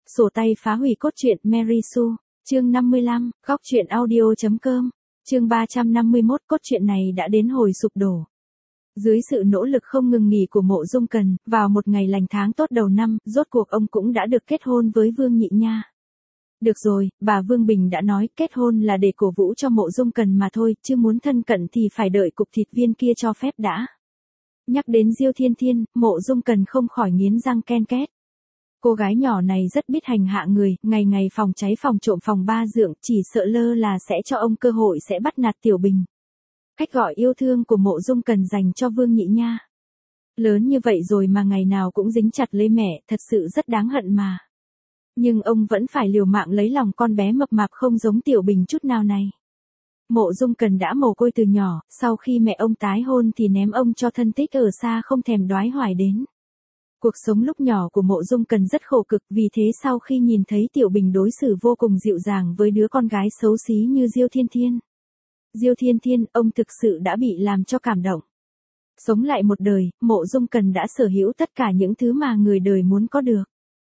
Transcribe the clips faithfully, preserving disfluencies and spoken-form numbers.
Sổ tay phá hủy cốt truyện Mary Sue, chương năm mươi lăm, góc truyện audio.com, chương ba trăm năm mươi mốt. Cốt truyện này đã đến hồi sụp đổ. Dưới sự nỗ lực không ngừng nghỉ của Mộ Dung Cần, vào một ngày lành tháng tốt đầu năm, rốt cuộc ông cũng đã được kết hôn với Vương Nhị Nha. Được rồi, bà Vương Bình đã nói kết hôn là để cổ vũ cho Mộ Dung Cần mà thôi, chứ muốn thân cận thì phải đợi cục thịt viên kia cho phép đã. Nhắc đến Diêu Thiên Thiên, Mộ Dung Cần không khỏi nghiến răng ken két. Cô gái nhỏ này rất biết hành hạ người, ngày ngày phòng cháy phòng trộm phòng ba dượng, chỉ sợ lơ là sẽ cho ông cơ hội sẽ bắt nạt Tiểu Bình. Cách gọi yêu thương của Mộ Dung Cần dành cho Vương Nhị Nha. Lớn như vậy rồi mà ngày nào cũng dính chặt lấy mẹ, thật sự rất đáng hận mà. Nhưng ông vẫn phải liều mạng lấy lòng con bé mập mạp không giống Tiểu Bình chút nào này. Mộ Dung Cần đã mồ côi từ nhỏ, sau khi mẹ ông tái hôn thì ném ông cho thân thích ở xa không thèm đoái hoài đến. Cuộc sống lúc nhỏ của Mộ Dung Cần rất khổ cực, vì thế sau khi nhìn thấy Tiểu Bình đối xử vô cùng dịu dàng với đứa con gái xấu xí như Diêu Thiên Thiên. Diêu Thiên Thiên, ông thực sự đã bị làm cho cảm động. Sống lại một đời, Mộ Dung Cần đã sở hữu tất cả những thứ mà người đời muốn có được.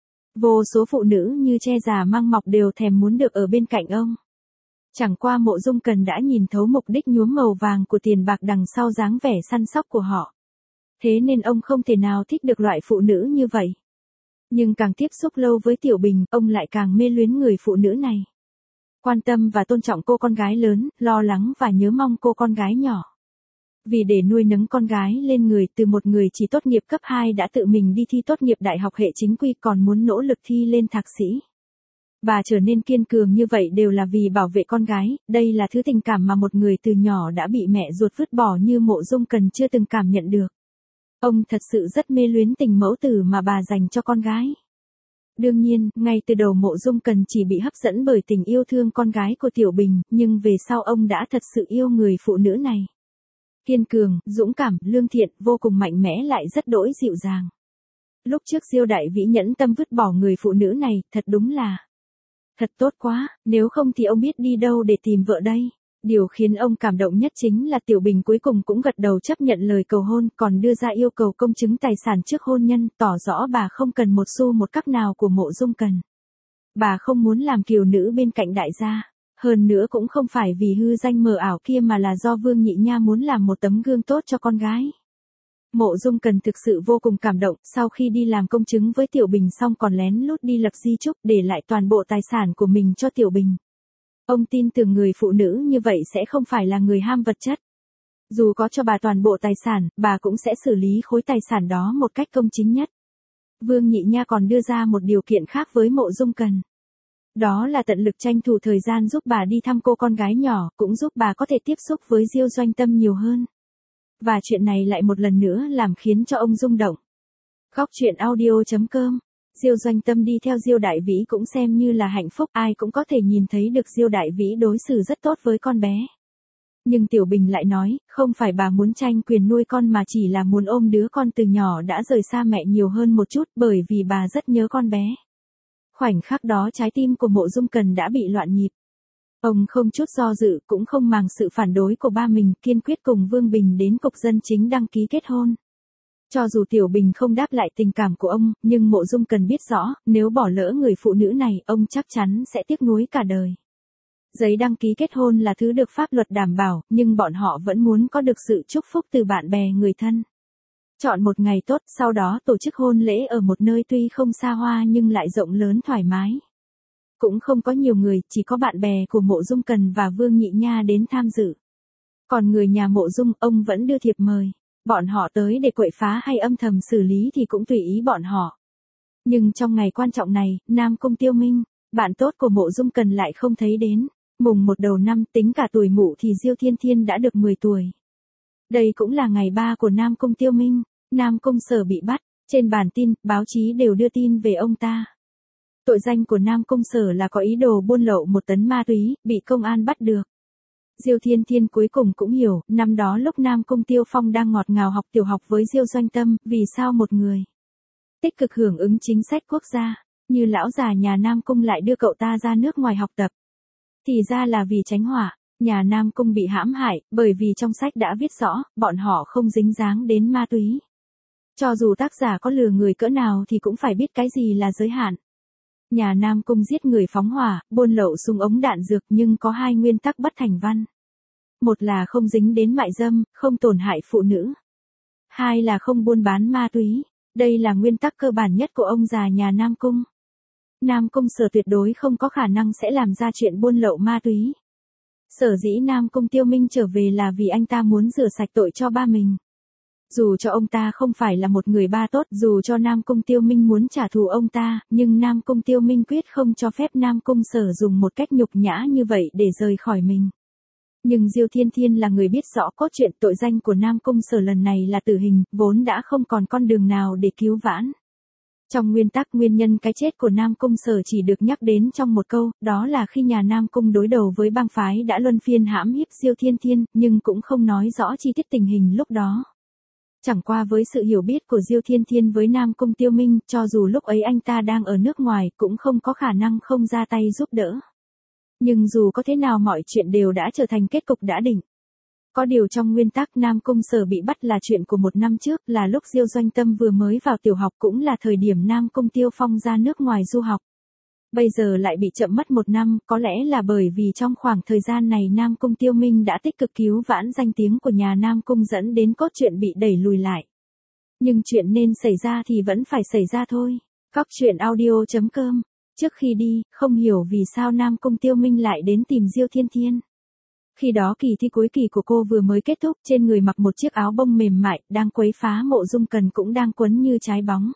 Vô số phụ nữ như che già mang mọc đều thèm muốn được ở bên cạnh ông. Chẳng qua Mộ Dung Cần đã nhìn thấu mục đích nhuốm màu vàng của tiền bạc đằng sau dáng vẻ săn sóc của họ. Thế nên ông không thể nào thích được loại phụ nữ như vậy. Nhưng càng tiếp xúc lâu với Tiểu Bình, ông lại càng mê luyến người phụ nữ này. Quan tâm và tôn trọng cô con gái lớn, lo lắng và nhớ mong cô con gái nhỏ. Vì để nuôi nấng con gái lên người, từ một người chỉ tốt nghiệp cấp hai đã tự mình đi thi tốt nghiệp đại học hệ chính quy, còn muốn nỗ lực thi lên thạc sĩ. Bà trở nên kiên cường như vậy đều là vì bảo vệ con gái, đây là thứ tình cảm mà một người từ nhỏ đã bị mẹ ruột vứt bỏ như Mộ Dung Cần chưa từng cảm nhận được. Ông thật sự rất mê luyến tình mẫu tử mà bà dành cho con gái. Đương nhiên, ngay từ đầu Mộ Dung Cần chỉ bị hấp dẫn bởi tình yêu thương con gái của Tiểu Bình, nhưng về sau ông đã thật sự yêu người phụ nữ này. Kiên cường, dũng cảm, lương thiện, vô cùng mạnh mẽ lại rất đỗi dịu dàng. Lúc trước Diêu Đại Vĩ nhẫn tâm vứt bỏ người phụ nữ này, thật đúng là thật tốt quá, nếu không thì ông biết đi đâu để tìm vợ đây. Điều khiến ông cảm động nhất chính là Tiểu Bình cuối cùng cũng gật đầu chấp nhận lời cầu hôn, còn đưa ra yêu cầu công chứng tài sản trước hôn nhân, tỏ rõ bà không cần một xu một cắc nào của Mộ Dung Cần. Bà không muốn làm kiều nữ bên cạnh đại gia, hơn nữa cũng không phải vì hư danh mờ ảo kia mà là do Vương Nhị Nha muốn làm một tấm gương tốt cho con gái. Mộ Dung Cần thực sự vô cùng cảm động, sau khi đi làm công chứng với Tiểu Bình xong còn lén lút đi lập di chúc để lại toàn bộ tài sản của mình cho Tiểu Bình. Ông tin tưởng người phụ nữ như vậy sẽ không phải là người ham vật chất. Dù có cho bà toàn bộ tài sản, bà cũng sẽ xử lý khối tài sản đó một cách công chính nhất. Vương Nhị Nha còn đưa ra một điều kiện khác với Mộ Dung Cần. Đó là tận lực tranh thủ thời gian giúp bà đi thăm cô con gái nhỏ, cũng giúp bà có thể tiếp xúc với Diêu Doanh Tâm nhiều hơn. Và chuyện này lại một lần nữa làm khiến cho ông rung động. Góc truyện audio.com. Diêu Doanh Tâm đi theo Diêu Đại Vĩ cũng xem như là hạnh phúc, ai cũng có thể nhìn thấy được Diêu Đại Vĩ đối xử rất tốt với con bé. Nhưng Tiểu Bình lại nói, không phải bà muốn tranh quyền nuôi con mà chỉ là muốn ôm đứa con từ nhỏ đã rời xa mẹ nhiều hơn một chút, bởi vì bà rất nhớ con bé. Khoảnh khắc đó trái tim của Mộ Dung Cần đã bị loạn nhịp. Ông không chút do dự, cũng không màng sự phản đối của ba mình, kiên quyết cùng Vương Bình đến cục dân chính đăng ký kết hôn. Cho dù Tiểu Bình không đáp lại tình cảm của ông, nhưng Mộ Dung Cần biết rõ, nếu bỏ lỡ người phụ nữ này, ông chắc chắn sẽ tiếc nuối cả đời. Giấy đăng ký kết hôn là thứ được pháp luật đảm bảo, nhưng bọn họ vẫn muốn có được sự chúc phúc từ bạn bè người thân. Chọn một ngày tốt, sau đó tổ chức hôn lễ ở một nơi tuy không xa hoa nhưng lại rộng lớn thoải mái. Cũng không có nhiều người, chỉ có bạn bè của Mộ Dung Cần và Vương Nhị Nha đến tham dự. Còn người nhà Mộ Dung, ông vẫn đưa thiệp mời. Bọn họ tới để quậy phá hay âm thầm xử lý thì cũng tùy ý bọn họ. Nhưng trong ngày quan trọng này, Nam Cung Tiêu Minh, bạn tốt của Mộ Dung Cần lại không thấy đến. Mùng một đầu năm tính cả tuổi mụ thì Diêu Thiên Thiên đã được mười tuổi. Đây cũng là ngày ba của Nam Cung Tiêu Minh. Nam Cung Sở bị bắt, trên bản tin, báo chí đều đưa tin về ông ta. Tội danh của Nam Cung Sở là có ý đồ buôn lậu một tấn ma túy, bị công an bắt được. Diêu Thiên Thiên cuối cùng cũng hiểu, năm đó lúc Nam Cung Tiêu Phong đang ngọt ngào học tiểu học với Diêu Doanh Tâm, vì sao một người tích cực hưởng ứng chính sách quốc gia, như lão già nhà Nam Cung lại đưa cậu ta ra nước ngoài học tập. Thì ra là vì tránh họa, nhà Nam Cung bị hãm hại, bởi vì trong sách đã viết rõ, bọn họ không dính dáng đến ma túy. Cho dù tác giả có lừa người cỡ nào thì cũng phải biết cái gì là giới hạn. Nhà Nam Cung giết người phóng hỏa, buôn lậu súng ống đạn dược nhưng có hai nguyên tắc bất thành văn. Một là không dính đến mại dâm, không tổn hại phụ nữ. Hai là không buôn bán ma túy. Đây là nguyên tắc cơ bản nhất của ông già nhà Nam Cung. Nam Cung Sở tuyệt đối không có khả năng sẽ làm ra chuyện buôn lậu ma túy. Sở dĩ Nam Cung Tiêu Minh trở về là vì anh ta muốn rửa sạch tội cho ba mình. Dù cho ông ta không phải là một người ba tốt, dù cho Nam Cung Tiêu Minh muốn trả thù ông ta, nhưng Nam Cung Tiêu Minh quyết không cho phép Nam Cung Sở dùng một cách nhục nhã như vậy để rời khỏi mình. Nhưng Diêu Thiên Thiên là người biết rõ cốt truyện, tội danh của Nam Cung Sở lần này là tử hình, vốn đã không còn con đường nào để cứu vãn. Trong nguyên tắc, nguyên nhân cái chết của Nam Cung Sở chỉ được nhắc đến trong một câu, đó là khi nhà Nam Cung đối đầu với bang phái đã luân phiên hãm hiếp Diêu Thiên Thiên, nhưng cũng không nói rõ chi tiết tình hình lúc đó. Chẳng qua với sự hiểu biết của Diêu Thiên Thiên với Nam Cung Tiêu Minh, cho dù lúc ấy anh ta đang ở nước ngoài, cũng không có khả năng không ra tay giúp đỡ. Nhưng dù có thế nào mọi chuyện đều đã trở thành kết cục đã định. Có điều trong nguyên tắc Nam Cung Sở bị bắt là chuyện của một năm trước, là lúc Diêu Doanh Tâm vừa mới vào tiểu học, cũng là thời điểm Nam Cung Tiêu Phong ra nước ngoài du học. Bây giờ lại bị chậm mất một năm, có lẽ là bởi vì trong khoảng thời gian này Nam Cung Tiêu Minh đã tích cực cứu vãn danh tiếng của nhà Nam Cung dẫn đến cốt truyện bị đẩy lùi lại. Nhưng chuyện nên xảy ra thì vẫn phải xảy ra thôi. Góc truyện audio chấm com. Trước khi đi, không hiểu vì sao Nam Cung Tiêu Minh lại đến tìm Diêu Thiên Thiên. Khi đó kỳ thi cuối kỳ của cô vừa mới kết thúc, trên người mặc một chiếc áo bông mềm mại, đang quấy phá Mộ Dung Cần cũng đang quấn như trái bóng.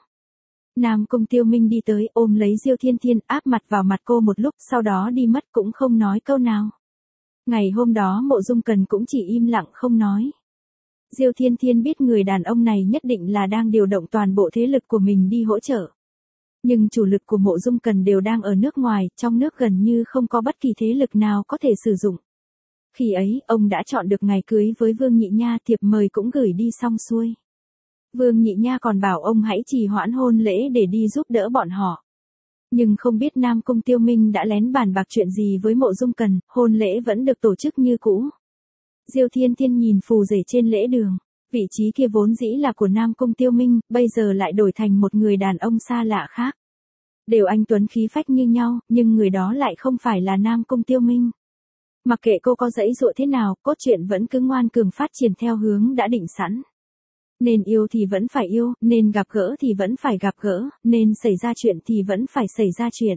Nam Cung Tiêu Minh đi tới, ôm lấy Diêu Thiên Thiên, áp mặt vào mặt cô một lúc, sau đó đi mất cũng không nói câu nào. Ngày hôm đó Mộ Dung Cần cũng chỉ im lặng không nói. Diêu Thiên Thiên biết người đàn ông này nhất định là đang điều động toàn bộ thế lực của mình đi hỗ trợ. Nhưng chủ lực của Mộ Dung Cần đều đang ở nước ngoài, trong nước gần như không có bất kỳ thế lực nào có thể sử dụng. Khi ấy, ông đã chọn được ngày cưới với Vương Nhị Nha, thiệp mời cũng gửi đi xong xuôi. Vương Nhị Nha còn bảo ông hãy trì hoãn hôn lễ để đi giúp đỡ bọn họ. Nhưng không biết Nam Cung Tiêu Minh đã lén bàn bạc chuyện gì với Mộ Dung Cần, hôn lễ vẫn được tổ chức như cũ. Diêu Thiên Thiên nhìn phù rể trên lễ đường, vị trí kia vốn dĩ là của Nam Cung Tiêu Minh, bây giờ lại đổi thành một người đàn ông xa lạ khác. Đều anh tuấn khí phách như nhau, nhưng người đó lại không phải là Nam Cung Tiêu Minh. Mặc kệ cô có dãy dụa thế nào, cốt truyện vẫn cứ ngoan cường phát triển theo hướng đã định sẵn. Nên yêu thì vẫn phải yêu, nên gặp gỡ thì vẫn phải gặp gỡ, nên xảy ra chuyện thì vẫn phải xảy ra chuyện.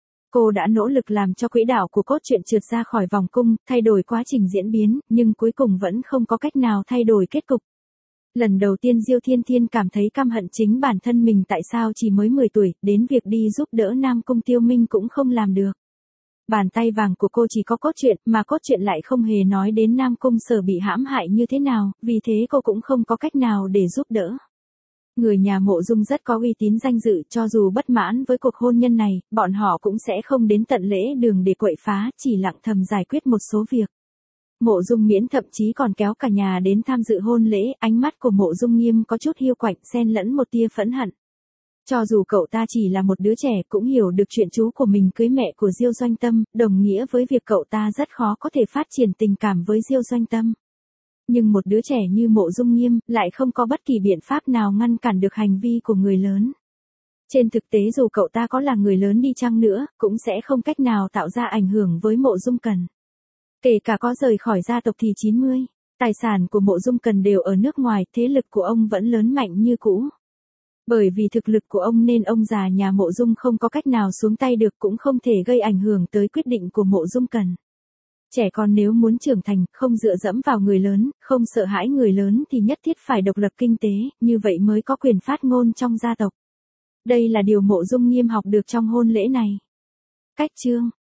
Cô đã nỗ lực làm cho quỹ đạo của cốt truyện trượt ra khỏi vòng cung, thay đổi quá trình diễn biến, nhưng cuối cùng vẫn không có cách nào thay đổi kết cục. Lần đầu tiên Diêu Thiên Thiên cảm thấy căm hận chính bản thân mình, tại sao chỉ mới mười tuổi, đến việc đi giúp đỡ Nam Cung Tiêu Minh cũng không làm được. Bàn tay vàng của cô chỉ có cốt truyện, mà cốt truyện lại không hề nói đến Nam Cung Sở bị hãm hại như thế nào, vì thế cô cũng không có cách nào để giúp đỡ. Người nhà Mộ Dung rất có uy tín danh dự, cho dù bất mãn với cuộc hôn nhân này, bọn họ cũng sẽ không đến tận lễ đường để quậy phá, chỉ lặng thầm giải quyết một số việc. Mộ Dung Miễn thậm chí còn kéo cả nhà đến tham dự hôn lễ, ánh mắt của Mộ Dung Nghiêm có chút hiu quạnh, xen lẫn một tia phẫn hận. Cho dù cậu ta chỉ là một đứa trẻ, cũng hiểu được chuyện chú của mình cưới mẹ của Diêu Doanh Tâm, đồng nghĩa với việc cậu ta rất khó có thể phát triển tình cảm với Diêu Doanh Tâm. Nhưng một đứa trẻ như Mộ Dung Nghiêm, lại không có bất kỳ biện pháp nào ngăn cản được hành vi của người lớn. Trên thực tế dù cậu ta có là người lớn đi chăng nữa, cũng sẽ không cách nào tạo ra ảnh hưởng với Mộ Dung Cần. Kể cả có rời khỏi gia tộc thì chín mươi, tài sản của Mộ Dung Cần đều ở nước ngoài, thế lực của ông vẫn lớn mạnh như cũ. Bởi vì thực lực của ông nên ông già nhà Mộ Dung không có cách nào xuống tay được, cũng không thể gây ảnh hưởng tới quyết định của Mộ Dung Cần. Trẻ con nếu muốn trưởng thành, không dựa dẫm vào người lớn, không sợ hãi người lớn thì nhất thiết phải độc lập kinh tế, như vậy mới có quyền phát ngôn trong gia tộc. Đây là điều Mộ Dung Nghiêm học được trong hôn lễ này. Cách chương